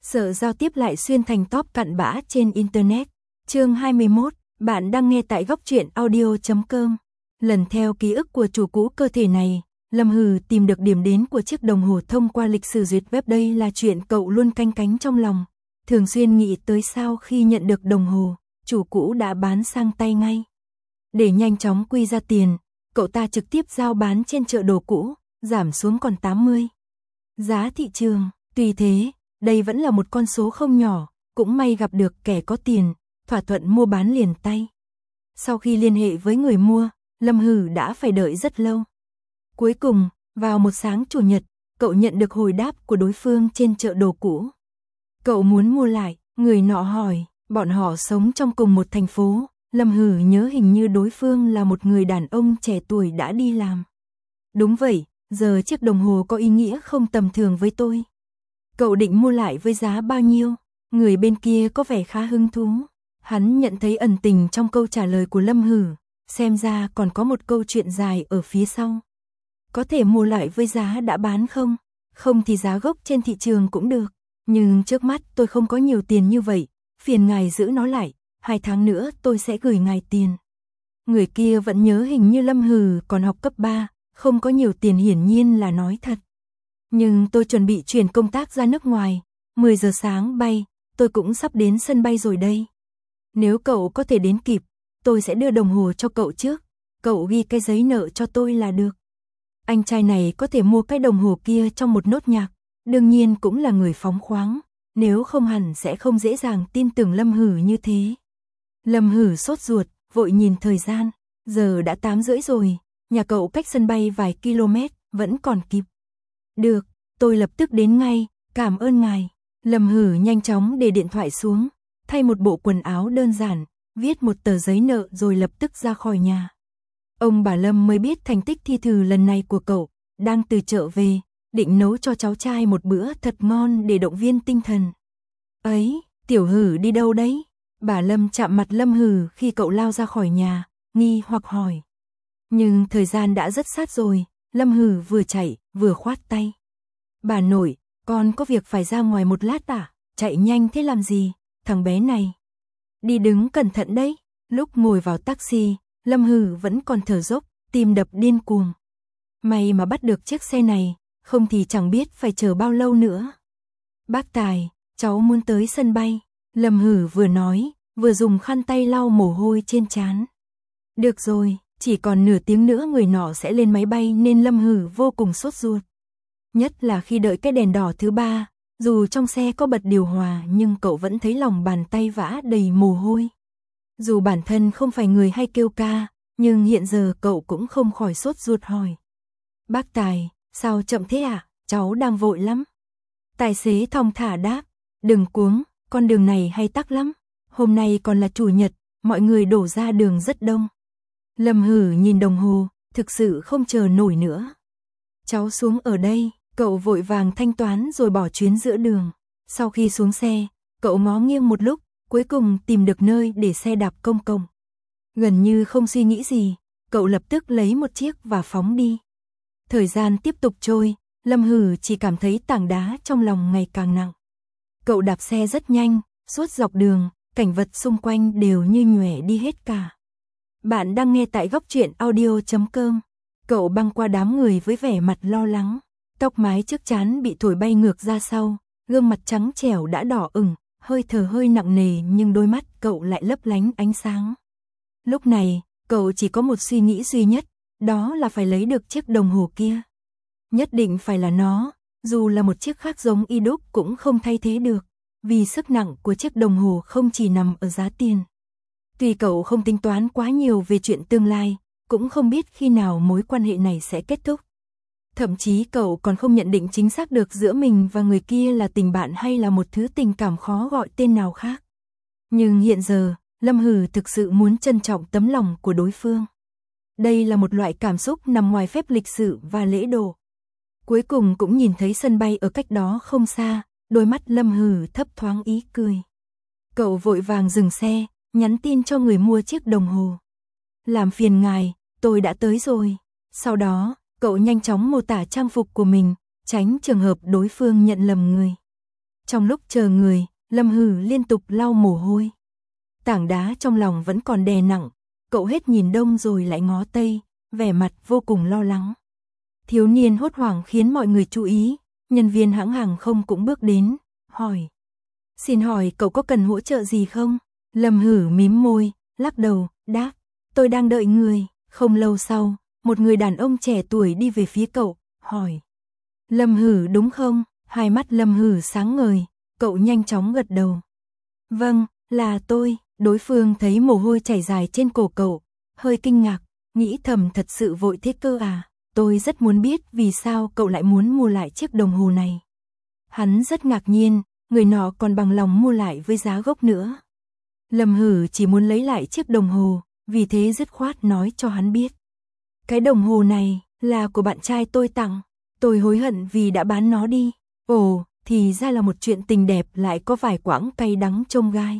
Sợ giao tiếp lại xuyên thành top cặn bã trên Internet. Chương 21, bạn đang nghe tại góc truyện audio.com. Lần theo ký ức của chủ cũ cơ thể này, Lâm Hừ tìm được điểm đến của chiếc đồng hồ thông qua lịch sử duyệt web. Đây là chuyện cậu luôn canh cánh trong lòng, thường xuyên nghĩ tới sau khi nhận được đồng hồ, chủ cũ đã bán sang tay ngay. Để nhanh chóng quy ra tiền, cậu ta trực tiếp giao bán trên chợ đồ cũ, giảm xuống còn 80 giá thị trường. Tuy thế, đây vẫn là một con số không nhỏ, cũng may gặp được kẻ có tiền, thỏa thuận mua bán liền tay. Sau khi liên hệ với người mua, Lâm Hừ đã phải đợi rất lâu. Cuối cùng, vào một sáng chủ nhật, cậu nhận được hồi đáp của đối phương trên chợ đồ cũ. Cậu muốn mua lại, người nọ hỏi, bọn họ sống trong cùng một thành phố. Lâm Hừ nhớ hình như đối phương là một người đàn ông trẻ tuổi đã đi làm. Đúng vậy, giờ chiếc đồng hồ có ý nghĩa không tầm thường với tôi. Cậu định mua lại với giá bao nhiêu? Người bên kia có vẻ khá hứng thú. Hắn nhận thấy ẩn tình trong câu trả lời của Lâm Hừ, xem ra còn có một câu chuyện dài ở phía sau. Có thể mua lại với giá đã bán không? Không thì giá gốc trên thị trường cũng được. Nhưng trước mắt tôi không có nhiều tiền như vậy, phiền ngài giữ nó lại, 2 tháng nữa tôi sẽ gửi ngài tiền. Người kia vẫn nhớ hình như Lâm Hừ còn học cấp 3, không có nhiều tiền, hiển nhiên là nói thật. Nhưng tôi chuẩn bị chuyển công tác ra nước ngoài, 10 giờ sáng bay, tôi cũng sắp đến sân bay rồi đây. Nếu cậu có thể đến kịp, tôi sẽ đưa đồng hồ cho cậu trước, cậu ghi cái giấy nợ cho tôi là được. Anh trai này có thể mua cái đồng hồ kia trong một nốt nhạc, đương nhiên cũng là người phóng khoáng, nếu không hẳn sẽ không dễ dàng tin tưởng Lâm Hừ như thế. Lâm Hừ sốt ruột, vội nhìn thời gian, giờ đã 8:30 rồi, nhà cậu cách sân bay vài km, vẫn còn kịp. Được, tôi lập tức đến ngay, cảm ơn ngài. Lâm Hừ nhanh chóng để điện thoại xuống, thay một bộ quần áo đơn giản, viết một tờ giấy nợ rồi lập tức ra khỏi nhà. Ông bà Lâm mới biết thành tích thi thử lần này của cậu, đang từ chợ về, định nấu cho cháu trai một bữa thật ngon để động viên tinh thần. Ấy, Tiểu Hừ đi đâu đấy? Bà Lâm chạm mặt Lâm Hừ khi cậu lao ra khỏi nhà, nghi hoặc hỏi. Nhưng thời gian đã rất sát rồi, Lâm Hừ vừa chạy, vừa khoát tay. Bà nội, con có việc phải ra ngoài một lát à? Chạy nhanh thế làm gì, thằng bé này. Đi đứng cẩn thận đấy. Lúc ngồi vào taxi, Lâm Hừ vẫn còn thở dốc, tim đập điên cuồng. May mà bắt được chiếc xe này, không thì chẳng biết phải chờ bao lâu nữa. Bác Tài, cháu muốn tới sân bay. Lâm Hừ vừa nói, vừa dùng khăn tay lau mồ hôi trên trán. Được rồi, chỉ còn nửa tiếng nữa người nọ sẽ lên máy bay nên Lâm Hừ vô cùng sốt ruột. Nhất là khi đợi cái đèn đỏ thứ 3, dù trong xe có bật điều hòa nhưng cậu vẫn thấy lòng bàn tay vã đầy mồ hôi. Dù bản thân không phải người hay kêu ca, nhưng hiện giờ cậu cũng không khỏi sốt ruột hỏi. Bác Tài, sao chậm thế ạ? Cháu đang vội lắm. Tài xế thong thả đáp, đừng cuống, con đường này hay tắc lắm. Hôm nay còn là chủ nhật, mọi người đổ ra đường rất đông. Lâm Hừ nhìn đồng hồ, thực sự không chờ nổi nữa. Cháu xuống ở đây, cậu vội vàng thanh toán rồi bỏ chuyến giữa đường. Sau khi xuống xe, cậu ngó nghiêng một lúc, cuối cùng tìm được nơi để xe đạp công cộng. Gần như không suy nghĩ gì, cậu lập tức lấy một chiếc và phóng đi. Thời gian tiếp tục trôi, Lâm Hừ chỉ cảm thấy tảng đá trong lòng ngày càng nặng. Cậu đạp xe rất nhanh, suốt dọc đường, cảnh vật xung quanh đều như nhòe đi hết cả. Bạn đang nghe tại góc truyện audio.com. Cậu băng qua đám người với vẻ mặt lo lắng. Tóc mái trước trán bị thổi bay ngược ra sau, gương mặt trắng trẻo đã đỏ ửng, hơi thở hơi nặng nề nhưng đôi mắt cậu lại lấp lánh ánh sáng. Lúc này, cậu chỉ có một suy nghĩ duy nhất, đó là phải lấy được chiếc đồng hồ kia. Nhất định phải là nó, dù là một chiếc khác giống y đúc cũng không thay thế được, vì sức nặng của chiếc đồng hồ không chỉ nằm ở giá tiền. Tuy cậu không tính toán quá nhiều về chuyện tương lai, cũng không biết khi nào mối quan hệ này sẽ kết thúc. Thậm chí cậu còn không nhận định chính xác được giữa mình và người kia là tình bạn hay là một thứ tình cảm khó gọi tên nào khác. Nhưng hiện giờ, Lâm Hừ thực sự muốn trân trọng tấm lòng của đối phương. Đây là một loại cảm xúc nằm ngoài phép lịch sự và lễ độ. Cuối cùng cũng nhìn thấy sân bay ở cách đó không xa, đôi mắt Lâm Hừ thấp thoáng ý cười. Cậu vội vàng dừng xe, nhắn tin cho người mua chiếc đồng hồ. Làm phiền ngài, tôi đã tới rồi. Sau đó, cậu nhanh chóng mô tả trang phục của mình, tránh trường hợp đối phương nhận lầm người. Trong lúc chờ người, Lâm Hử liên tục lau mồ hôi. Tảng đá trong lòng vẫn còn đè nặng, cậu hết nhìn đông rồi lại ngó tây, vẻ mặt vô cùng lo lắng. Thiếu niên hốt hoảng khiến mọi người chú ý, nhân viên hãng hàng không cũng bước đến, hỏi. Xin hỏi cậu có cần hỗ trợ gì không? Lâm Hử mím môi, lắc đầu, đáp. Tôi đang đợi người. Không lâu sau, một người đàn ông trẻ tuổi đi về phía cậu, hỏi. Lâm Hử đúng không? Hai mắt Lâm Hử sáng ngời, cậu nhanh chóng gật đầu. Vâng, là tôi. Đối phương thấy mồ hôi chảy dài trên cổ cậu, hơi kinh ngạc, nghĩ thầm thật sự vội thế cơ à? Tôi rất muốn biết vì sao cậu lại muốn mua lại chiếc đồng hồ này. Hắn rất ngạc nhiên, người nọ còn bằng lòng mua lại với giá gốc nữa. Lâm Hử chỉ muốn lấy lại chiếc đồng hồ, vì thế dứt khoát nói cho hắn biết. Cái đồng hồ này là của bạn trai tôi tặng, tôi hối hận vì đã bán nó đi. Ồ, thì ra là một chuyện tình đẹp lại có vài quãng cay đắng chông gai.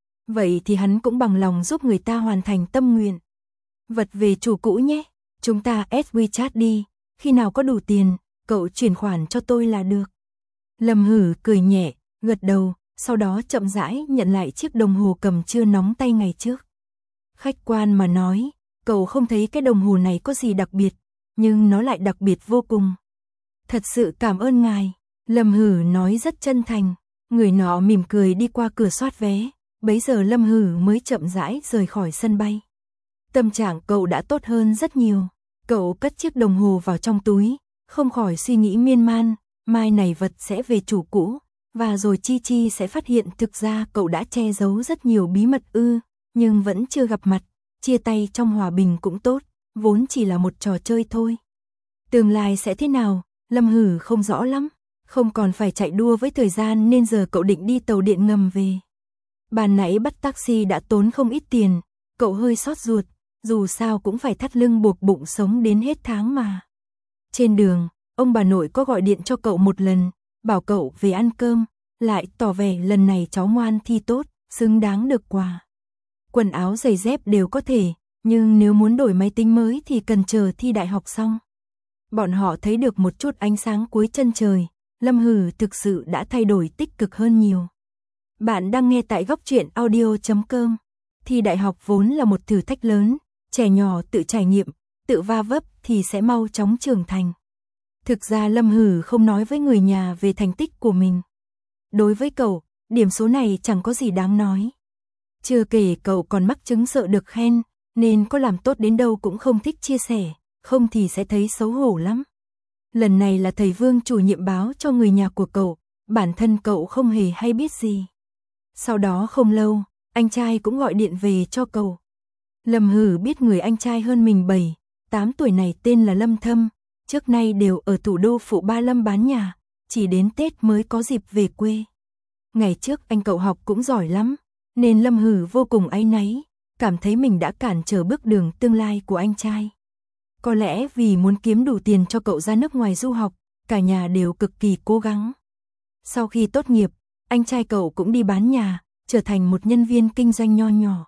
Vậy thì hắn cũng bằng lòng giúp người ta hoàn thành tâm nguyện. Vật về chủ cũ nhé, chúng ta add WeChat đi, khi nào có đủ tiền, cậu chuyển khoản cho tôi là được. Lâm Hử cười nhẹ, gật đầu, sau đó chậm rãi nhận lại chiếc đồng hồ cầm chưa nóng tay ngày trước. Khách quan mà nói, cậu không thấy cái đồng hồ này có gì đặc biệt, nhưng nó lại đặc biệt vô cùng. Thật sự cảm ơn ngài, Lâm Hử nói rất chân thành. Người nọ mỉm cười đi qua cửa soát vé, bấy giờ Lâm Hử mới chậm rãi rời khỏi sân bay. Tâm trạng cậu đã tốt hơn rất nhiều, cậu cất chiếc đồng hồ vào trong túi, không khỏi suy nghĩ miên man, mai này vật sẽ về chủ cũ, và rồi Chi Chi sẽ phát hiện thực ra cậu đã che giấu rất nhiều bí mật nhưng vẫn chưa gặp mặt, chia tay trong hòa bình cũng tốt, vốn chỉ là một trò chơi thôi. Tương lai sẽ thế nào, Lâm Hử không rõ lắm, không còn phải chạy đua với thời gian nên giờ cậu định đi tàu điện ngầm về. Ban nãy bắt taxi đã tốn không ít tiền, cậu hơi xót ruột, dù sao cũng phải thắt lưng buộc bụng sống đến hết tháng mà. Trên đường, ông bà nội có gọi điện cho cậu một lần, bảo cậu về ăn cơm, lại tỏ vẻ lần này cháu ngoan thi tốt, xứng đáng được quà. Quần áo giày dép đều có thể, nhưng nếu muốn đổi máy tính mới thì cần chờ thi đại học xong. Bọn họ thấy được một chút ánh sáng cuối chân trời, Lâm Hử thực sự đã thay đổi tích cực hơn nhiều. Bạn đang nghe tại góc truyện audio.com. Thi đại học vốn là một thử thách lớn, trẻ nhỏ tự trải nghiệm, tự va vấp thì sẽ mau chóng trưởng thành. Thực ra Lâm Hử không nói với người nhà về thành tích của mình. Đối với cậu, điểm số này chẳng có gì đáng nói. Chưa kể cậu còn mắc chứng sợ được khen, nên có làm tốt đến đâu cũng không thích chia sẻ, không thì sẽ thấy xấu hổ lắm. Lần này là thầy Vương chủ nhiệm báo cho người nhà của cậu, bản thân cậu không hề hay biết gì. Sau đó không lâu, anh trai cũng gọi điện về cho cậu. Lâm Hử biết người anh trai hơn mình 7, 8 tuổi này tên là Lâm Thâm, trước nay đều ở thủ đô phụ Ba Lâm bán nhà, chỉ đến Tết mới có dịp về quê. Ngày trước anh cậu học cũng giỏi lắm, nên Lâm Hử vô cùng áy náy, cảm thấy mình đã cản trở bước đường tương lai của anh trai. Có lẽ vì muốn kiếm đủ tiền cho cậu ra nước ngoài du học, cả nhà đều cực kỳ cố gắng. Sau khi tốt nghiệp, anh trai cậu cũng đi bán nhà, trở thành một nhân viên kinh doanh nho nhỏ.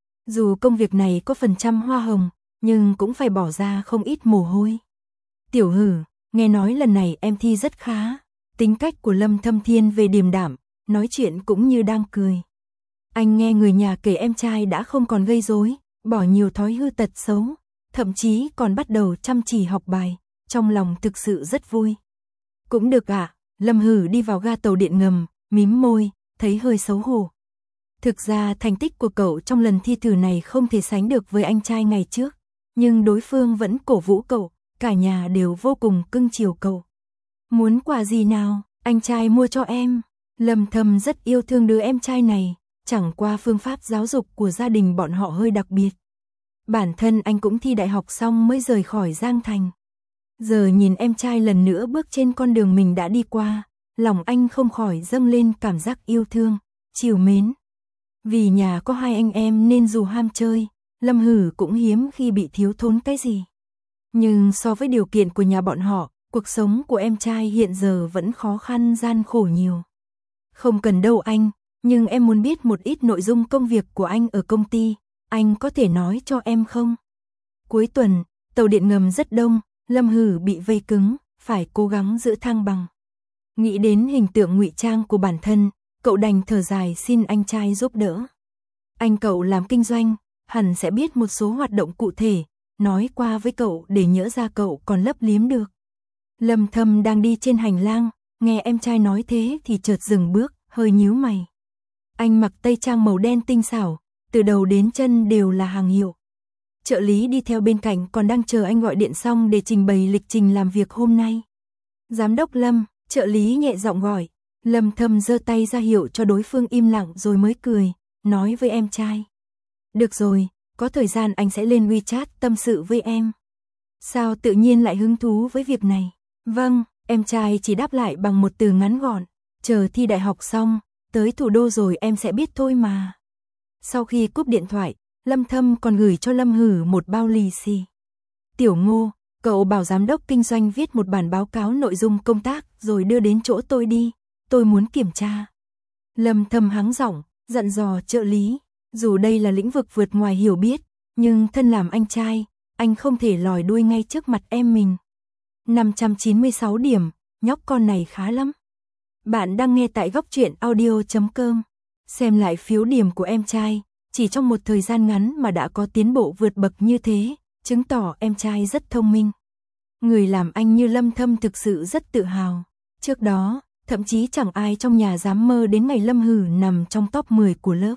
Dù công việc này có phần trăm hoa hồng, nhưng cũng phải bỏ ra không ít mồ hôi. Tiểu Hử, nghe nói lần này em thi rất khá. Tính cách của Lâm Thâm thiên về điềm đạm, nói chuyện cũng như đang cười. Anh nghe người nhà kể em trai đã không còn gây rối, bỏ nhiều thói hư tật xấu, thậm chí còn bắt đầu chăm chỉ học bài, trong lòng thực sự rất vui. Cũng được ạ, Lâm Hử đi vào ga tàu điện ngầm, mím môi, thấy hơi xấu hổ. Thực ra thành tích của cậu trong lần thi thử này không thể sánh được với anh trai ngày trước, nhưng đối phương vẫn cổ vũ cậu, cả nhà đều vô cùng cưng chiều cậu. Muốn quà gì nào, anh trai mua cho em. Lâm Thâm rất yêu thương đứa em trai này, chẳng qua phương pháp giáo dục của gia đình bọn họ hơi đặc biệt. Bản thân anh cũng thi đại học xong mới rời khỏi Giang Thành. Giờ nhìn em trai lần nữa bước trên con đường mình đã đi qua, lòng anh không khỏi dâng lên cảm giác yêu thương, trìu mến. Vì nhà có hai anh em nên dù ham chơi, Lâm Hử cũng hiếm khi bị thiếu thốn cái gì. Nhưng so với điều kiện của nhà bọn họ, cuộc sống của em trai hiện giờ vẫn khó khăn gian khổ nhiều. Không cần đâu anh, nhưng em muốn biết một ít nội dung công việc của anh ở công ty, anh có thể nói cho em không? Cuối tuần, tàu điện ngầm rất đông, Lâm Hử bị vây cứng, phải cố gắng giữ thăng bằng. Nghĩ đến hình tượng ngụy trang của bản thân, cậu đành thở dài xin anh trai giúp đỡ. Anh cậu làm kinh doanh, hẳn sẽ biết một số hoạt động cụ thể, nói qua với cậu để nhỡ ra cậu còn lấp liếm được. Lâm Thâm đang đi trên hành lang, nghe em trai nói thế thì chợt dừng bước, hơi nhíu mày. Anh mặc tây trang màu đen tinh xảo, từ đầu đến chân đều là hàng hiệu. Trợ lý đi theo bên cạnh còn đang chờ anh gọi điện xong để trình bày lịch trình làm việc hôm nay. Giám đốc Lâm, trợ lý nhẹ giọng gọi. Lâm Thâm giơ tay ra hiệu cho đối phương im lặng rồi mới cười, nói với em trai. Được rồi, có thời gian anh sẽ lên WeChat tâm sự với em. Sao tự nhiên lại hứng thú với việc này? Vâng, em trai chỉ đáp lại bằng một từ ngắn gọn. Chờ thi đại học xong, tới thủ đô rồi em sẽ biết thôi mà. Sau khi cúp điện thoại, Lâm Thâm còn gửi cho Lâm Hử một bao lì xì. Tiểu Ngô, cậu bảo giám đốc kinh doanh viết một bản báo cáo nội dung công tác rồi đưa đến chỗ tôi đi, tôi muốn kiểm tra. Lâm Thâm hắng giọng, dặn dò trợ lý, dù đây là lĩnh vực vượt ngoài hiểu biết, nhưng thân làm anh trai, anh không thể lòi đuôi ngay trước mặt em mình. 596 điểm, nhóc con này khá lắm. Bạn đang nghe tại góc truyện audio.com. Xem lại phiếu điểm của em trai, chỉ trong một thời gian ngắn mà đã có tiến bộ vượt bậc như thế, chứng tỏ em trai rất thông minh. Người làm anh như Lâm Thâm thực sự rất tự hào. Trước đó, thậm chí chẳng ai trong nhà dám mơ đến ngày Lâm Hử nằm trong top 10 của lớp.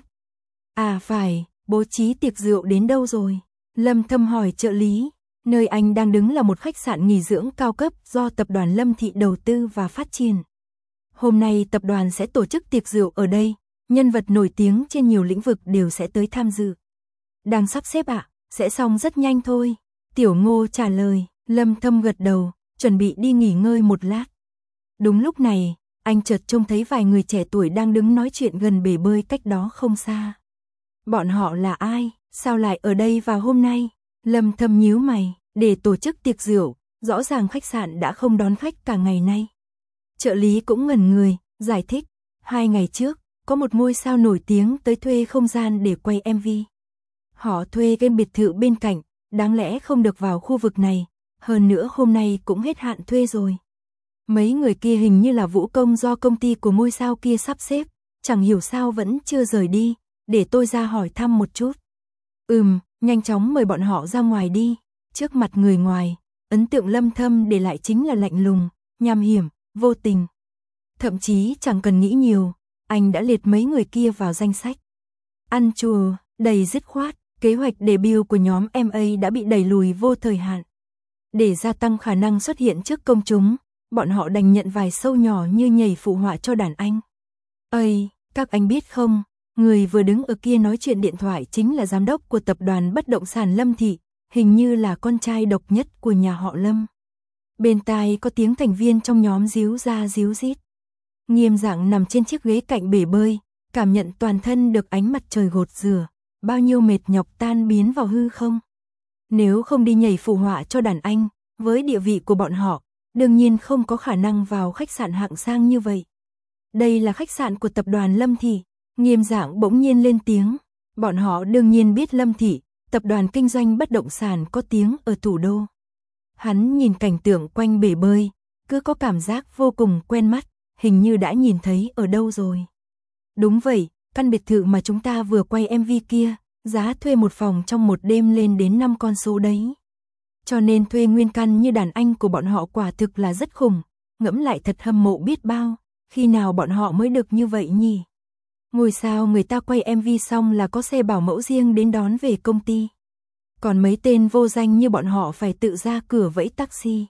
À phải, bố trí tiệc rượu đến đâu rồi? Lâm Thâm hỏi trợ lý. Nơi anh đang đứng là một khách sạn nghỉ dưỡng cao cấp do tập đoàn Lâm Thị đầu tư và phát triển. Hôm nay tập đoàn sẽ tổ chức tiệc rượu ở đây, nhân vật nổi tiếng trên nhiều lĩnh vực đều sẽ tới tham dự. Đang sắp xếp ạ, sẽ xong rất nhanh thôi. Tiểu Ngô trả lời, Lâm Thâm gật đầu, chuẩn bị đi nghỉ ngơi một lát. Đúng lúc này, anh chợt trông thấy vài người trẻ tuổi đang đứng nói chuyện gần bể bơi cách đó không xa. Bọn họ là ai, sao lại ở đây vào hôm nay? Lâm Thâm nhíu mày, để tổ chức tiệc rượu, rõ ràng khách sạn đã không đón khách cả ngày nay. Trợ lý cũng ngẩn người, giải thích, 2 ngày trước, có một ngôi sao nổi tiếng tới thuê không gian để quay MV. Họ thuê cái biệt thự bên cạnh, đáng lẽ không được vào khu vực này, hơn nữa hôm nay cũng hết hạn thuê rồi. Mấy người kia hình như là vũ công do công ty của ngôi sao kia sắp xếp, chẳng hiểu sao vẫn chưa rời đi, để tôi ra hỏi thăm một chút. Nhanh chóng mời bọn họ ra ngoài đi. Trước mặt người ngoài, ấn tượng Lâm Thâm để lại chính là lạnh lùng, nham hiểm, vô tình. Thậm chí chẳng cần nghĩ nhiều, anh đã liệt mấy người kia vào danh sách. Ăn chùa, đầy dứt khoát, kế hoạch debut của nhóm MA đã bị đẩy lùi vô thời hạn. Để gia tăng khả năng xuất hiện trước công chúng, bọn họ đành nhận vài show nhỏ như nhảy phụ họa cho đàn anh. Ây, các anh biết không, người vừa đứng ở kia nói chuyện điện thoại chính là giám đốc của tập đoàn bất động sản Lâm Thị, hình như là con trai độc nhất của nhà họ Lâm. Bên tai có tiếng thành viên trong nhóm díu ra díu dít. Nghiêm Dạng nằm trên chiếc ghế cạnh bể bơi, cảm nhận toàn thân được ánh mặt trời gột rửa, bao nhiêu mệt nhọc tan biến vào hư không. Nếu không đi nhảy phụ họa cho đàn anh, với địa vị của bọn họ, đương nhiên không có khả năng vào khách sạn hạng sang như vậy. Đây là khách sạn của tập đoàn Lâm Thị. Nghiêm Dạng bỗng nhiên lên tiếng. Bọn họ đương nhiên biết Lâm Thị, tập đoàn kinh doanh bất động sản có tiếng ở thủ đô. Hắn nhìn cảnh tượng quanh bể bơi, cứ có cảm giác vô cùng quen mắt, hình như đã nhìn thấy ở đâu rồi. Đúng vậy, căn biệt thự mà chúng ta vừa quay MV kia, giá thuê một phòng trong một đêm lên đến 5 con số đấy. Cho nên thuê nguyên căn như đàn anh của bọn họ quả thực là rất khủng, ngẫm lại thật hâm mộ biết bao, khi nào bọn họ mới được như vậy nhỉ? Ngôi sao người ta quay MV xong là có xe bảo mẫu riêng đến đón về công ty. Còn mấy tên vô danh như bọn họ phải tự ra cửa vẫy taxi.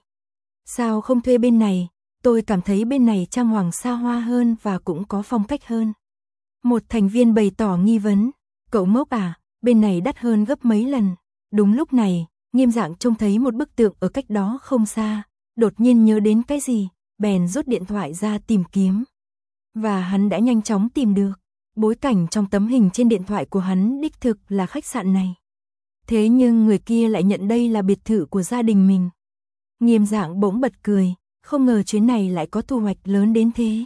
Sao không thuê bên này? Tôi cảm thấy bên này trang hoàng xa hoa hơn và cũng có phong cách hơn. Một thành viên bày tỏ nghi vấn. Cậu ngốc à, bên này đắt hơn gấp mấy lần. Đúng lúc này, Nghiêm Dạng trông thấy một bức tượng ở cách đó không xa. Đột nhiên nhớ đến cái gì, bèn rút điện thoại ra tìm kiếm. Và hắn đã nhanh chóng tìm được. Bối cảnh trong tấm hình trên điện thoại của hắn đích thực là khách sạn này. Thế nhưng người kia lại nhận đây là biệt thự của gia đình mình. Nghiêm Dạng bỗng bật cười, không ngờ chuyến này lại có thu hoạch lớn đến thế.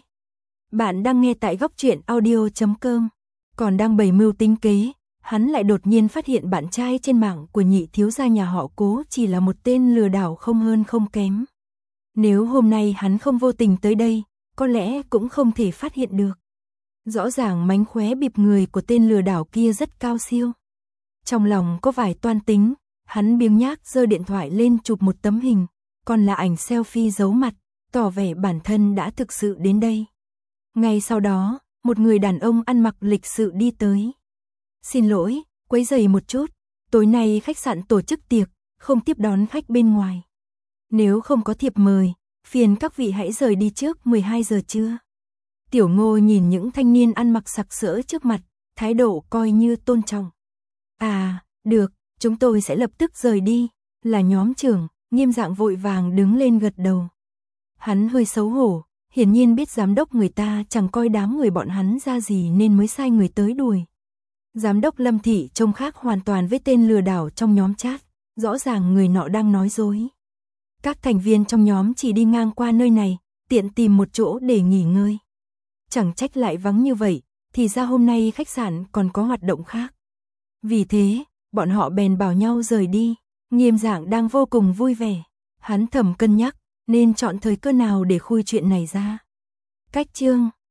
Bạn đang nghe tại góc truyện audio.com. Còn đang bày mưu tính kế, hắn lại đột nhiên phát hiện bạn trai trên mạng của nhị thiếu gia nhà họ Cố chỉ là một tên lừa đảo không hơn không kém. Nếu hôm nay hắn không vô tình tới đây, có lẽ cũng không thể phát hiện được. Rõ ràng mánh khóe bịp người của tên lừa đảo kia rất cao siêu. Trong lòng có vài toan tính, hắn biếng nhác giơ điện thoại lên chụp một tấm hình, còn là ảnh selfie giấu mặt, tỏ vẻ bản thân đã thực sự đến đây. Ngay sau đó, một người đàn ông ăn mặc lịch sự đi tới. Xin lỗi, quấy rầy một chút, tối nay khách sạn tổ chức tiệc, không tiếp đón khách bên ngoài. Nếu không có thiệp mời, phiền các vị hãy rời đi trước 12 giờ trưa. Tiểu Ngô nhìn những thanh niên ăn mặc sặc sỡ trước mặt, thái độ coi như tôn trọng. À, được, chúng tôi sẽ lập tức rời đi, là nhóm trưởng, Nghiêm Dạng vội vàng đứng lên gật đầu. Hắn hơi xấu hổ, hiển nhiên biết giám đốc người ta chẳng coi đám người bọn hắn ra gì nên mới sai người tới đuổi. Giám đốc Lâm Thị trông khác hoàn toàn với tên lừa đảo trong nhóm chat, rõ ràng người nọ đang nói dối. Các thành viên trong nhóm chỉ đi ngang qua nơi này, tiện tìm một chỗ để nghỉ ngơi. Chẳng trách lại vắng như vậy, thì ra hôm nay khách sạn còn có hoạt động khác. Vì thế, bọn họ bèn bảo nhau rời đi. Nghiêm Dạng đang vô cùng vui vẻ. Hắn thầm cân nhắc, nên chọn thời cơ nào để khui chuyện này ra. Cách chương